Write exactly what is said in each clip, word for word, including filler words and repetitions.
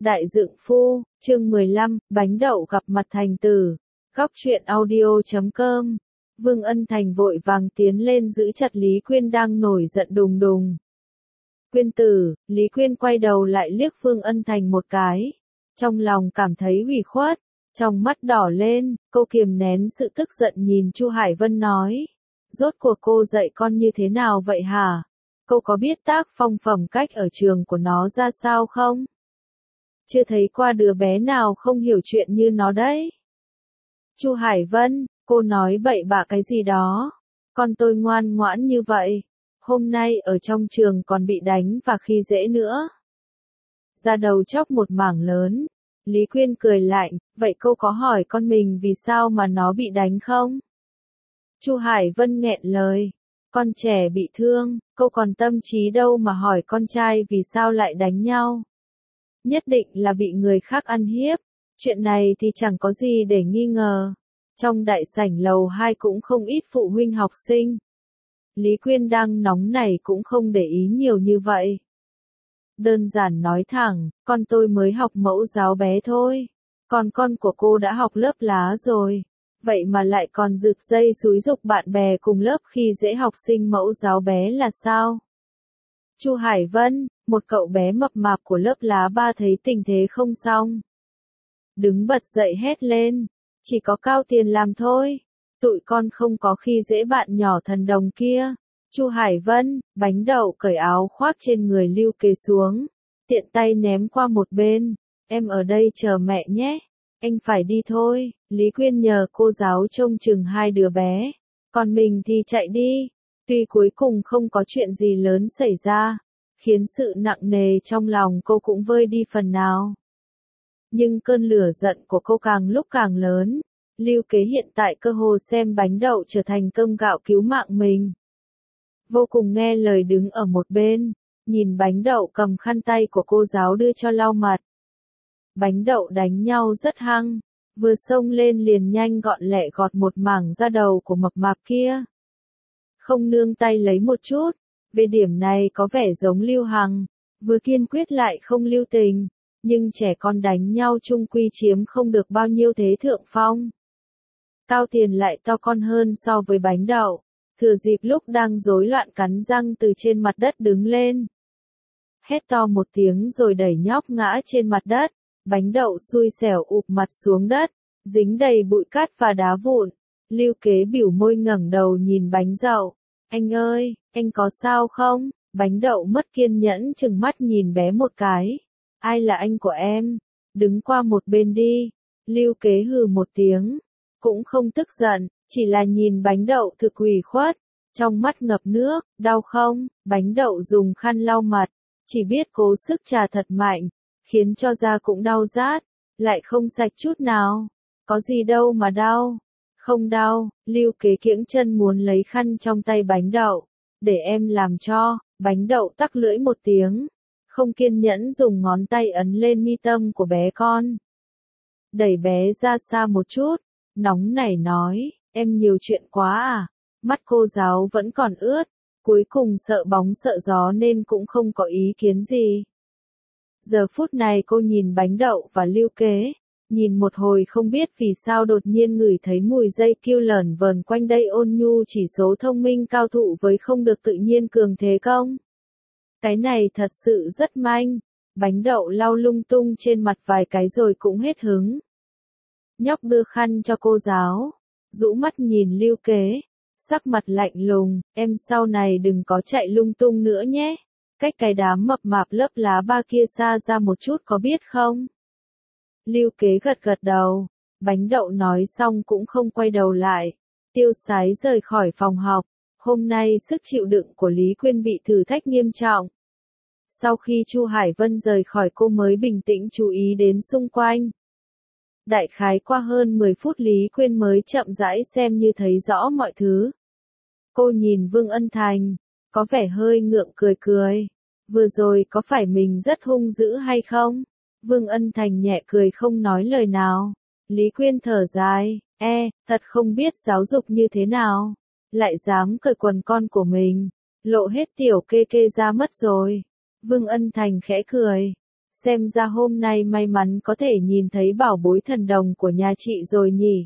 Đại Dượng Phu, chương mười lăm, bánh đậu gặp mặt thành tử. Góc truyện audio chấm com. Vương Ân Thành vội vàng tiến lên giữ chặt Lý Quyên đang nổi giận đùng đùng. Quyên tử, Lý Quyên quay đầu lại liếc Vương Ân Thành một cái. Trong lòng cảm thấy ủy khuất, trong mắt đỏ lên, cô kiềm nén sự tức giận nhìn Chu Hải Vân nói. Rốt cuộc cô dạy con như thế nào vậy hả? Cô có biết tác phong phẩm cách ở trường của nó ra sao không? Chưa thấy qua đứa bé nào không hiểu chuyện như nó đấy. Chu Hải Vân, cô nói bậy bạ cái gì đó? Con tôi ngoan ngoãn như vậy, hôm nay ở trong trường còn bị đánh và khi dễ nữa. Ra đầu chóc một mảng lớn. Lý Quyên cười lạnh, vậy cô có hỏi con mình vì sao mà nó bị đánh không? Chu Hải Vân nghẹn lời, con trẻ bị thương, cô còn tâm trí đâu mà hỏi con trai vì sao lại đánh nhau. Nhất định là bị người khác ăn hiếp, chuyện này thì chẳng có gì để nghi ngờ. Trong đại sảnh lầu hai cũng không ít phụ huynh học sinh. Lý Quyên đang nóng nảy cũng không để ý nhiều như vậy. Đơn giản nói thẳng, con tôi mới học mẫu giáo bé thôi, còn con của cô đã học lớp lá rồi. Vậy mà lại còn rực dây xúi giục bạn bè cùng lớp khi dễ học sinh mẫu giáo bé là sao? Chu Hải Vân, một cậu bé mập mạp của lớp lá ba thấy tình thế không xong. Đứng bật dậy hét lên, chỉ có Cao Tiền làm thôi, tụi con không có khi dễ bạn nhỏ thần đồng kia. Chu Hải Vân, bánh đậu cởi áo khoác trên người Lưu Kế xuống, tiện tay ném qua một bên, em ở đây chờ mẹ nhé. Anh phải đi thôi, Lý Quyên nhờ cô giáo trông chừng hai đứa bé, còn mình thì chạy đi. Tuy cuối cùng không có chuyện gì lớn xảy ra, khiến sự nặng nề trong lòng cô cũng vơi đi phần nào. Nhưng cơn lửa giận của cô càng lúc càng lớn, Lưu Kế hiện tại cơ hồ xem bánh đậu trở thành cơm gạo cứu mạng mình. Vô cùng nghe lời đứng ở một bên, nhìn bánh đậu cầm khăn tay của cô giáo đưa cho lau mặt. Bánh đậu đánh nhau rất hăng, vừa xông lên liền nhanh gọn lẹ gọt một mảng da đầu của mập mạp kia. Không nương tay lấy một chút, về điểm này có vẻ giống Lưu Hằng, vừa kiên quyết lại không lưu tình, nhưng trẻ con đánh nhau chung quy chiếm không được bao nhiêu thế thượng phong. Cao Tiền lại to con hơn so với bánh đậu, thừa dịp lúc đang rối loạn cắn răng từ trên mặt đất đứng lên. Hét to một tiếng rồi đẩy nhóc ngã trên mặt đất, bánh đậu xui xẻo ụp mặt xuống đất, dính đầy bụi cát và đá vụn. Lưu Kế bỉu môi ngẩng đầu nhìn bánh đậu, anh ơi, anh có sao không? Bánh đậu mất kiên nhẫn chừng mắt nhìn bé một cái. Ai là anh của em? Đứng qua một bên đi. Lưu Kế hừ một tiếng, cũng không tức giận, chỉ là nhìn bánh đậu thực ủy khuất, trong mắt ngập nước. Đau không? Bánh đậu dùng khăn lau mặt, chỉ biết cố sức chà thật mạnh, khiến cho da cũng đau rát, lại không sạch chút nào. Có gì đâu mà đau. Không đau. Lưu Kế kiễng chân muốn lấy khăn trong tay bánh đậu, để em làm cho. Bánh đậu tắc lưỡi một tiếng, không kiên nhẫn dùng ngón tay ấn lên mi tâm của bé con. Đẩy bé ra xa một chút, nóng nảy nói, em nhiều chuyện quá à. Mắt cô giáo vẫn còn ướt, cuối cùng sợ bóng sợ gió nên cũng không có ý kiến gì. Giờ phút này cô nhìn bánh đậu và Lưu Kế, nhìn một hồi không biết vì sao đột nhiên ngửi thấy mùi dây kiêu lởn vờn quanh đây. Ôn nhu chỉ số thông minh cao thụ với không được tự nhiên cường thế công. Cái này thật sự rất manh. Bánh đậu lau lung tung trên mặt vài cái rồi cũng hết hứng. Nhóc đưa khăn cho cô giáo, rũ mắt nhìn Lưu Kế, sắc mặt lạnh lùng, em sau này đừng có chạy lung tung nữa nhé. Cách cái đám mập mạp lớp lá ba kia xa ra một chút có biết không? Lưu Kế gật gật đầu, bánh đậu nói xong cũng không quay đầu lại, tiêu sái rời khỏi phòng học. Hôm nay sức chịu đựng của Lý Quyên bị thử thách nghiêm trọng. Sau khi Chu Hải Vân rời khỏi cô mới bình tĩnh chú ý đến xung quanh. Đại khái qua hơn mười phút Lý Quyên mới chậm rãi xem như thấy rõ mọi thứ. Cô nhìn Vương Ân Thành, có vẻ hơi ngượng cười cười. Vừa rồi có phải mình rất hung dữ hay không? Vương Ân Thành nhẹ cười không nói lời nào. Lý Quyên thở dài, e, thật không biết giáo dục như thế nào. Lại dám cởi quần con của mình, lộ hết tiểu kê kê ra mất rồi. Vương Ân Thành khẽ cười. xem ra hôm nay may mắn có thể nhìn thấy bảo bối thần đồng của nhà chị rồi nhỉ.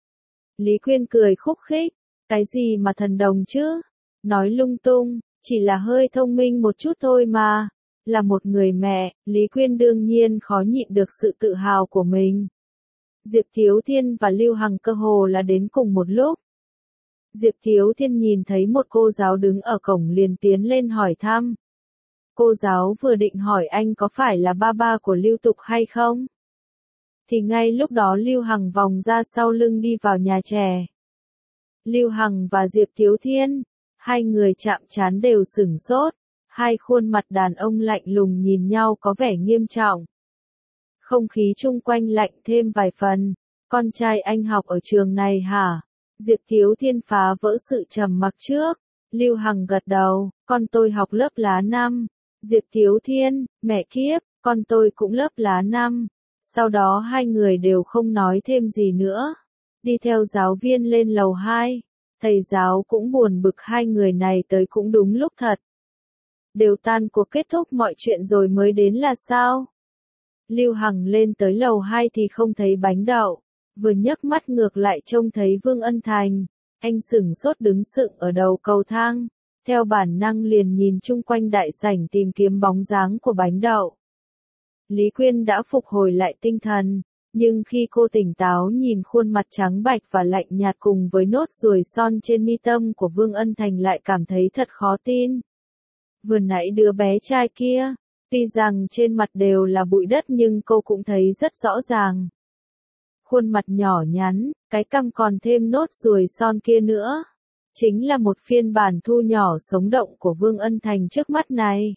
Lý Quyên cười khúc khích, cái gì mà thần đồng chứ, nói lung tung, chỉ là hơi thông minh một chút thôi mà. Là một người mẹ, Lý Quyên đương nhiên khó nhịn được sự tự hào của mình. Diệp Thiếu Thiên và Lưu Hằng cơ hồ là đến cùng một lúc. Diệp Thiếu Thiên nhìn thấy một cô giáo đứng ở cổng liền tiến lên hỏi thăm. Cô giáo vừa định hỏi anh có phải là ba ba của Lưu Tục hay không? Thì ngay lúc đó Lưu Hằng vòng ra sau lưng đi vào nhà trẻ. Lưu Hằng và Diệp Thiếu Thiên, hai người chạm trán đều sửng sốt, hai khuôn mặt đàn ông lạnh lùng nhìn nhau có vẻ nghiêm trọng. Không khí chung quanh lạnh thêm vài phần, con trai anh học ở trường này hả? Diệp Thiếu Thiên phá vỡ sự trầm mặc trước, Lưu Hằng gật đầu, con tôi học lớp lá năm. Diệp Thiếu Thiên, mẹ kiếp, con tôi cũng lớp lá năm. Sau đó hai người đều không nói thêm gì nữa. Đi theo giáo viên lên lầu hai. Thầy giáo cũng buồn bực hai người này tới cũng đúng lúc thật. Đều tan cuộc kết thúc mọi chuyện rồi mới đến là sao? Lưu Hằng lên tới lầu hai thì không thấy bánh đậu. Vừa nhấc mắt ngược lại trông thấy Vương Ân Thành. Anh sửng sốt đứng sững ở đầu cầu thang. Theo bản năng liền nhìn chung quanh đại sảnh tìm kiếm bóng dáng của bánh đậu. Lý Quyên đã phục hồi lại tinh thần, nhưng khi cô tỉnh táo nhìn khuôn mặt trắng bạch và lạnh nhạt cùng với nốt ruồi son trên mi tâm của Vương Ân Thành lại cảm thấy thật khó tin. Vừa nãy đứa bé trai kia, tuy rằng trên mặt đều là bụi đất nhưng cô cũng thấy rất rõ ràng. Khuôn mặt nhỏ nhắn, cái cằm còn thêm nốt ruồi son kia nữa. Chính là một phiên bản thu nhỏ sống động của Vương Ân Thành trước mắt này.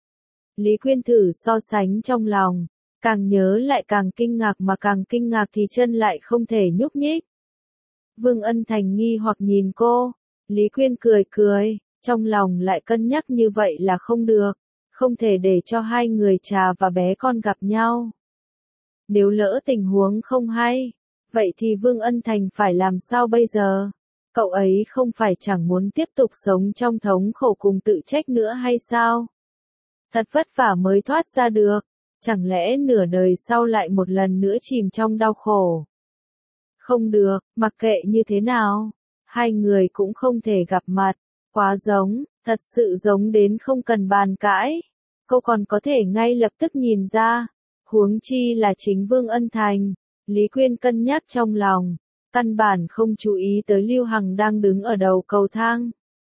Lý Quyên thử so sánh trong lòng, càng nhớ lại càng kinh ngạc mà càng kinh ngạc thì chân lại không thể nhúc nhích. Vương Ân Thành nghi hoặc nhìn cô, Lý Quyên cười cười, trong lòng lại cân nhắc như vậy là không được, không thể để cho hai người trà và bé con gặp nhau. Nếu lỡ tình huống không hay, vậy thì Vương Ân Thành phải làm sao bây giờ? Cậu ấy không phải chẳng muốn tiếp tục sống trong thống khổ cùng tự trách nữa hay sao? Thật vất vả mới thoát ra được, chẳng lẽ nửa đời sau lại một lần nữa chìm trong đau khổ? Không được, mặc kệ như thế nào, hai người cũng không thể gặp mặt, quá giống, thật sự giống đến không cần bàn cãi. Cô còn có thể ngay lập tức nhìn ra, huống chi là chính Vương Ân Thành. Lý Quyên cân nhắc trong lòng, căn bản không chú ý tới Lưu Hằng đang đứng ở đầu cầu thang.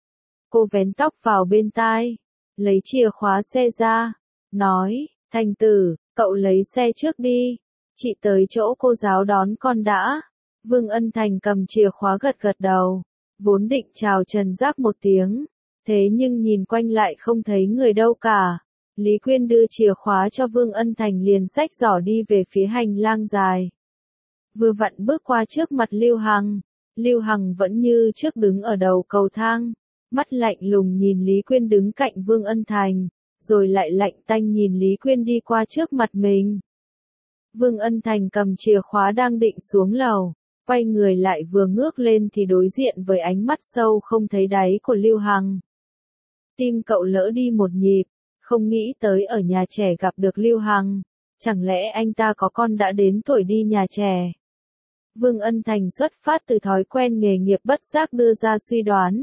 Cô vén tóc vào bên tai, lấy chìa khóa xe ra, nói, Thành tử, cậu lấy xe trước đi, chị tới chỗ cô giáo đón con đã. Vương Ân Thành cầm chìa khóa gật gật đầu, vốn định chào Trần Giác một tiếng, thế nhưng nhìn quanh lại không thấy người đâu cả. Lý Quyên đưa chìa khóa cho Vương Ân Thành liền xách giỏ đi về phía hành lang dài. Vừa vặn bước qua trước mặt Lưu Hằng, Lưu Hằng vẫn như trước đứng ở đầu cầu thang, mắt lạnh lùng nhìn Lý Quyên đứng cạnh Vương Ân Thành, rồi lại lạnh tanh nhìn Lý Quyên đi qua trước mặt mình. Vương Ân Thành cầm chìa khóa đang định xuống lầu, quay người lại vừa ngước lên thì đối diện với ánh mắt sâu không thấy đáy của Lưu Hằng. Tim cậu lỡ đi một nhịp, không nghĩ tới ở nhà trẻ gặp được Lưu Hằng, chẳng lẽ anh ta có con đã đến tuổi đi nhà trẻ? Vương Ân Thành xuất phát từ thói quen nghề nghiệp bất giác đưa ra suy đoán.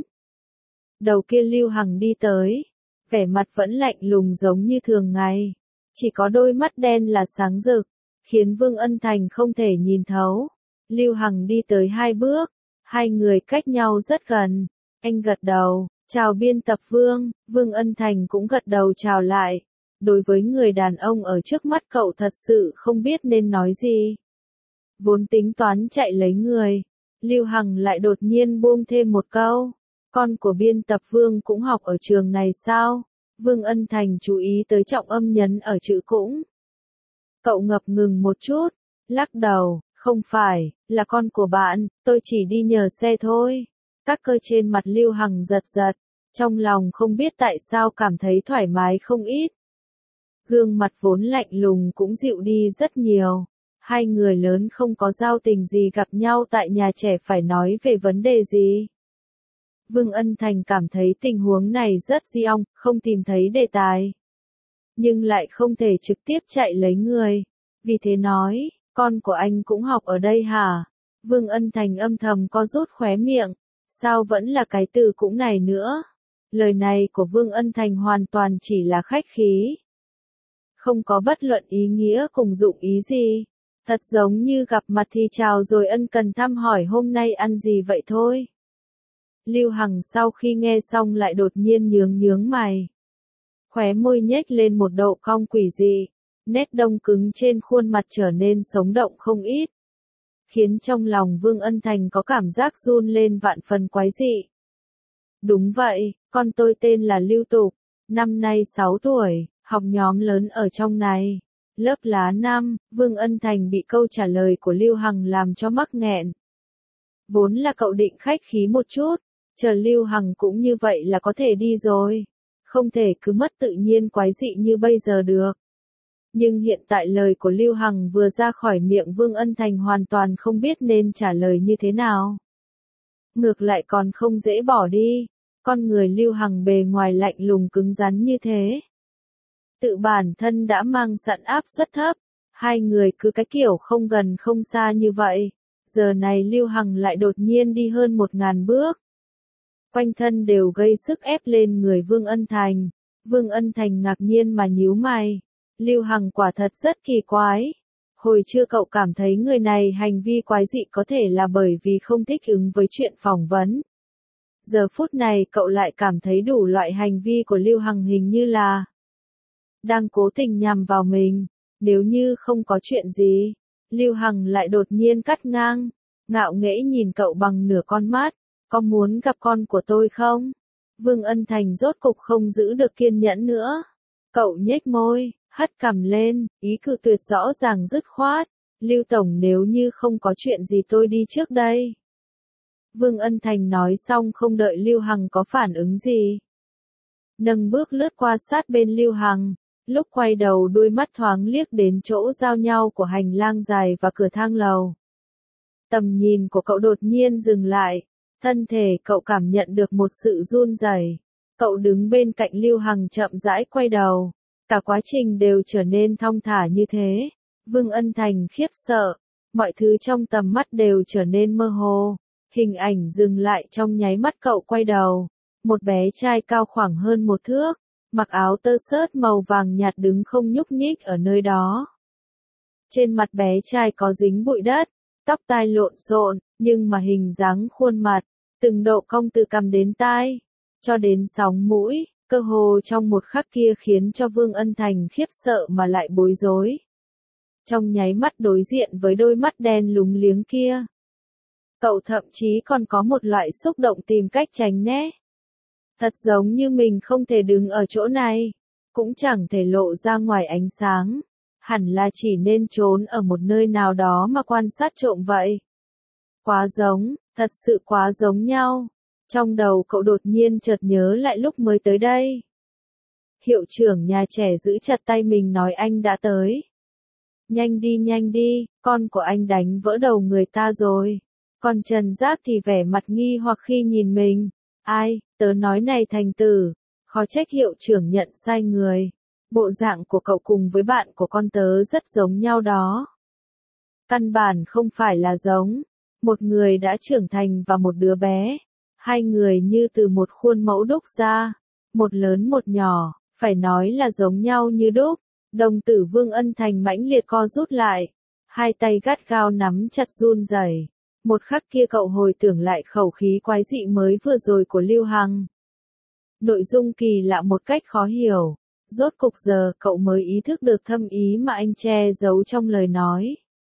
Đầu kia Lưu Hằng đi tới, vẻ mặt vẫn lạnh lùng giống như thường ngày, chỉ có đôi mắt đen là sáng rực, khiến Vương Ân Thành không thể nhìn thấu. Lưu Hằng đi tới hai bước, hai người cách nhau rất gần, anh gật đầu, chào biên tập Vương, Vương Ân Thành cũng gật đầu chào lại. Đối với người đàn ông ở trước mắt cậu thật sự không biết nên nói gì. Vốn tính toán chạy lấy người, Lưu Hằng lại đột nhiên buông thêm một câu. Con của biên tập Vương cũng học ở trường này sao? Vương Ân Thành chú ý tới trọng âm nhấn ở chữ cũng. Cậu ngập ngừng một chút, lắc đầu, không phải, là con của bạn, tôi chỉ đi nhờ xe thôi. Các cơ trên mặt Lưu Hằng giật giật, trong lòng không biết tại sao cảm thấy thoải mái không ít. Gương mặt vốn lạnh lùng cũng dịu đi rất nhiều. Hai người lớn không có giao tình gì gặp nhau tại nhà trẻ phải nói về vấn đề gì. Vương Ân Thành cảm thấy tình huống này rất di ong, không tìm thấy đề tài. nhưng lại không thể trực tiếp chạy lấy người. Vì thế nói, con của anh cũng học ở đây hả? Vương Ân Thành âm thầm co rút khóe miệng, sao vẫn là cái từ cũng này nữa? Lời này của Vương Ân Thành hoàn toàn chỉ là khách khí. Không có bất luận ý nghĩa cùng dụng ý gì. Thật giống như gặp mặt thì chào rồi ân cần thăm hỏi hôm nay ăn gì vậy thôi. Lưu Hằng sau khi nghe xong lại đột nhiên nhướng nhướng mày. Khóe môi nhếch lên một độ cong quỷ dị, nét đông cứng trên khuôn mặt trở nên sống động không ít. Khiến trong lòng Vương Ân Thành có cảm giác run lên vạn phần quái dị. Đúng vậy, con tôi tên là Lưu Tục, năm nay sáu tuổi, học nhóm lớn ở trong này. Lớp lá năm, Vương Ân Thành bị câu trả lời của Lưu Hằng làm cho mắc nghẹn. Vốn là cậu định khách khí một chút, chờ Lưu Hằng cũng như vậy là có thể đi rồi. Không thể cứ mất tự nhiên quái dị như bây giờ được. Nhưng hiện tại lời của Lưu Hằng vừa ra khỏi miệng Vương Ân Thành hoàn toàn không biết nên trả lời như thế nào. Ngược lại còn không dễ bỏ đi, con người Lưu Hằng bề ngoài lạnh lùng cứng rắn như thế. Tự bản thân đã mang sẵn áp suất thấp, hai người cứ cái kiểu không gần không xa như vậy, giờ này Lưu Hằng lại đột nhiên đi hơn một ngàn bước. Quanh thân đều gây sức ép lên người Vương Ân Thành, Vương Ân Thành ngạc nhiên mà nhíu mày, Lưu Hằng quả thật rất kỳ quái. Hồi chưa cậu cảm thấy người này hành vi quái dị có thể là bởi vì không thích ứng với chuyện phỏng vấn. Giờ phút này cậu lại cảm thấy đủ loại hành vi của Lưu Hằng hình như là đang cố tình nhằm vào mình. Nếu như không có chuyện gì, Lưu Hằng lại đột nhiên cắt ngang, ngạo nghễ nhìn cậu bằng nửa con mắt, có muốn gặp con của tôi không? Vương Ân Thành rốt cục không giữ được kiên nhẫn nữa. Cậu nhếch môi, hất cằm lên, ý cự tuyệt rõ ràng dứt khoát. Lưu Tổng nếu như không có chuyện gì tôi đi trước đây. Vương Ân Thành nói xong không đợi Lưu Hằng có phản ứng gì. Nâng bước lướt qua sát bên Lưu Hằng, lúc quay đầu đôi mắt thoáng liếc đến chỗ giao nhau của hành lang dài và cửa thang lầu. Tầm nhìn của cậu đột nhiên dừng lại, thân thể cậu cảm nhận được một sự run rẩy. Cậu đứng bên cạnh Lưu Hằng chậm rãi quay đầu, cả quá trình đều trở nên thong thả như thế. Vương Ân Thành khiếp sợ, mọi thứ trong tầm mắt đều trở nên mơ hồ. Hình ảnh dừng lại trong nháy mắt cậu quay đầu, một bé trai cao khoảng hơn một thước, mặc áo tơ sớt màu vàng nhạt đứng không nhúc nhích ở nơi đó. Trên mặt bé trai có dính bụi đất, tóc tai lộn xộn, nhưng mà hình dáng khuôn mặt, từng độ cong từ cằm đến tai, cho đến sóng mũi, cơ hồ trong một khắc kia khiến cho Vương Ân Thành khiếp sợ mà lại bối rối. Trong nháy mắt đối diện với đôi mắt đen lúng liếng kia, cậu thậm chí còn có một loại xúc động tìm cách tránh né. Thật giống như mình không thể đứng ở chỗ này, cũng chẳng thể lộ ra ngoài ánh sáng, hẳn là chỉ nên trốn ở một nơi nào đó mà quan sát trộm vậy. Quá giống, thật sự quá giống nhau. Trong đầu cậu đột nhiên chợt nhớ lại lúc mới tới đây. Hiệu trưởng nhà trẻ giữ chặt tay mình nói anh đã tới. Nhanh đi nhanh đi, con của anh đánh vỡ đầu người ta rồi. Còn Trần Giác thì vẻ mặt nghi hoặc khi nhìn mình. Ai, tớ nói này Thành Tử, khó trách hiệu trưởng nhận sai người. Bộ dạng của cậu cùng với bạn của con tớ rất giống nhau đó. Căn bản không phải là giống. Một người đã trưởng thành và một đứa bé. Hai người như từ một khuôn mẫu đúc ra. Một lớn một nhỏ, phải nói là giống nhau như đúc. Đồng tử Vương Ân Thành mãnh liệt co rút lại. Hai tay gắt gao nắm chặt run rẩy. Một khắc kia cậu hồi tưởng lại khẩu khí quái dị mới vừa rồi của Lưu Hằng. Nội dung kỳ lạ một cách khó hiểu. Rốt cục giờ cậu mới ý thức được thâm ý mà anh che giấu trong lời nói.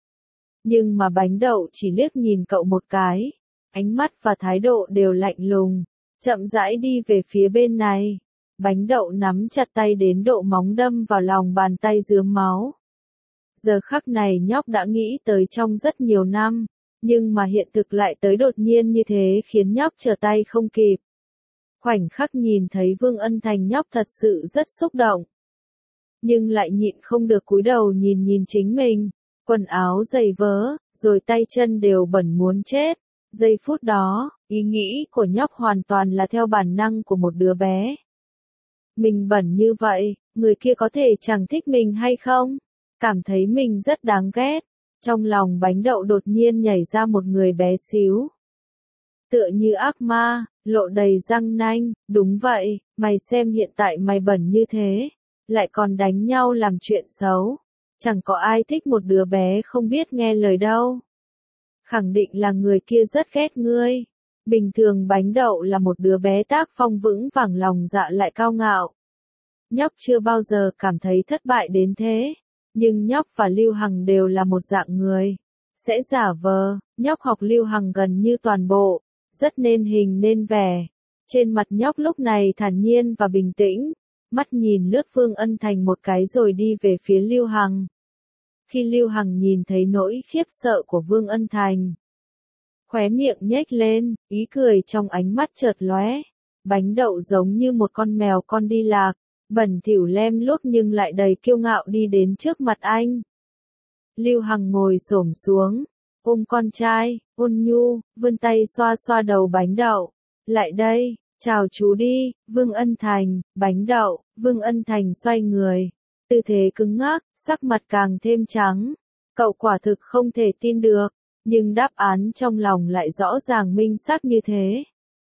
Nhưng mà bánh đậu chỉ liếc nhìn cậu một cái. Ánh mắt và thái độ đều lạnh lùng. Chậm rãi đi về phía bên này. Bánh đậu nắm chặt tay đến độ móng đâm vào lòng bàn tay rướm máu. Giờ khắc này nhóc đã nghĩ tới trong rất nhiều năm. Nhưng mà hiện thực lại tới đột nhiên như thế khiến nhóc trở tay không kịp. Khoảnh khắc nhìn thấy Vương Ân Thành nhóc thật sự rất xúc động. Nhưng lại nhịn không được cúi đầu nhìn nhìn chính mình. Quần áo giày vớ, rồi tay chân đều bẩn muốn chết. Giây phút đó, ý nghĩ của nhóc hoàn toàn là theo bản năng của một đứa bé. Mình bẩn như vậy, người kia có thể chẳng thích mình hay không? Cảm thấy mình rất đáng ghét. Trong lòng bánh đậu đột nhiên nhảy ra một người bé xíu. Tựa như ác ma, lộ đầy răng nanh, đúng vậy, mày xem hiện tại mày bẩn như thế, lại còn đánh nhau làm chuyện xấu. Chẳng có ai thích một đứa bé không biết nghe lời đâu. Khẳng định là người kia rất ghét ngươi. Bình thường bánh đậu là một đứa bé tác phong vững vàng lòng dạ lại cao ngạo. Nhóc chưa bao giờ cảm thấy thất bại đến thế. Nhưng nhóc và Lưu Hằng đều là một dạng người. Sẽ giả vờ, nhóc học Lưu Hằng gần như toàn bộ. Rất nên hình nên vẻ. Trên mặt nhóc lúc này thản nhiên và bình tĩnh. Mắt nhìn lướt Vương Ân Thành một cái rồi đi về phía Lưu Hằng. Khi Lưu Hằng nhìn thấy nỗi khiếp sợ của Vương Ân Thành, khóe miệng nhếch lên, ý cười trong ánh mắt chợt lóe. Bánh đậu giống như một con mèo con đi lạc, bẩn thỉu lem luốc nhưng lại đầy kiêu ngạo đi đến trước mặt anh. Lưu Hằng ngồi xổm xuống, ôm con trai, ôn nhu, vươn tay xoa xoa đầu bánh đậu. Lại đây, chào chú đi, Vương Ân Thành, bánh đậu. Vương Ân Thành xoay người, tư thế cứng ngắc, sắc mặt càng thêm trắng. Cậu quả thực không thể tin được, nhưng đáp án trong lòng lại rõ ràng minh xác như thế.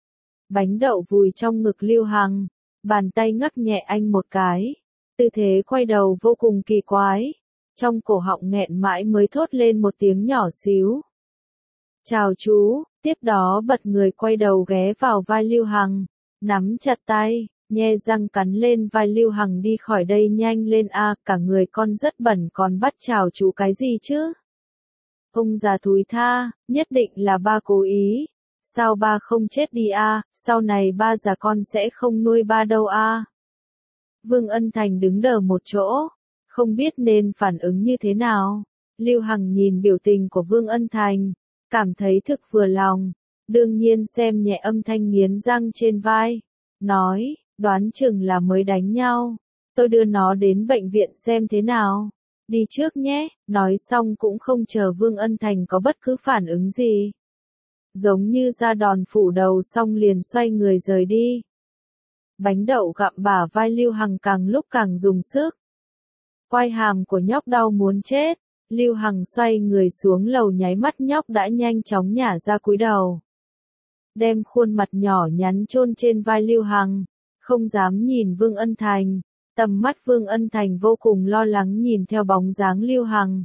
Bánh đậu vùi trong ngực Lưu Hằng, bàn tay ngắt nhẹ anh một cái. Tư thế quay đầu vô cùng kỳ quái. Trong cổ họng nghẹn mãi mới thốt lên một tiếng nhỏ xíu. Chào chú, tiếp đó bật người quay đầu ghé vào vai Lưu Hằng, nắm chặt tay, nhe răng cắn lên vai Lưu Hằng đi khỏi đây nhanh lên a, cả người con rất bẩn còn bắt chào chú cái gì chứ? Ông già thúi tha, nhất định là ba cố ý. Sao ba không chết đi a, sau này ba già con sẽ không nuôi ba đâu a. Vương Ân Thành đứng đờ một chỗ, không biết nên phản ứng như thế nào. Lưu Hằng nhìn biểu tình của Vương Ân Thành, cảm thấy thực vừa lòng, đương nhiên xem nhẹ âm thanh nghiến răng trên vai, nói, đoán chừng là mới đánh nhau, tôi đưa nó đến bệnh viện xem thế nào. Đi trước nhé, nói xong cũng không chờ Vương Ân Thành có bất cứ phản ứng gì. Giống như ra đòn phủ đầu xong liền xoay người rời đi. Bánh đậu gặm bả vai Lưu Hằng càng lúc càng dùng sức. Quai hàm của nhóc đau muốn chết. Lưu Hằng xoay người xuống lầu nháy mắt nhóc đã nhanh chóng nhả ra cúi đầu. Đem khuôn mặt nhỏ nhắn chôn trên vai Lưu Hằng, không dám nhìn Vương Ân Thành. Tầm mắt Vương Ân Thành vô cùng lo lắng nhìn theo bóng dáng Lưu Hằng.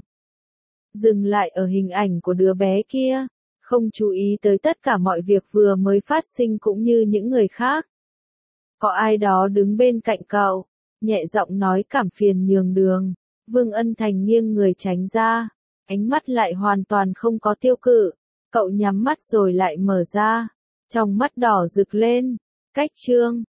Dừng lại ở hình ảnh của đứa bé kia, không chú ý tới tất cả mọi việc vừa mới phát sinh cũng như những người khác. Có ai đó đứng bên cạnh cậu, nhẹ giọng nói cảm phiền nhường đường. Vương Ân Thành nghiêng người tránh ra, ánh mắt lại hoàn toàn không có tiêu cự. Cậu nhắm mắt rồi lại mở ra, trong mắt đỏ rực lên. Cách chương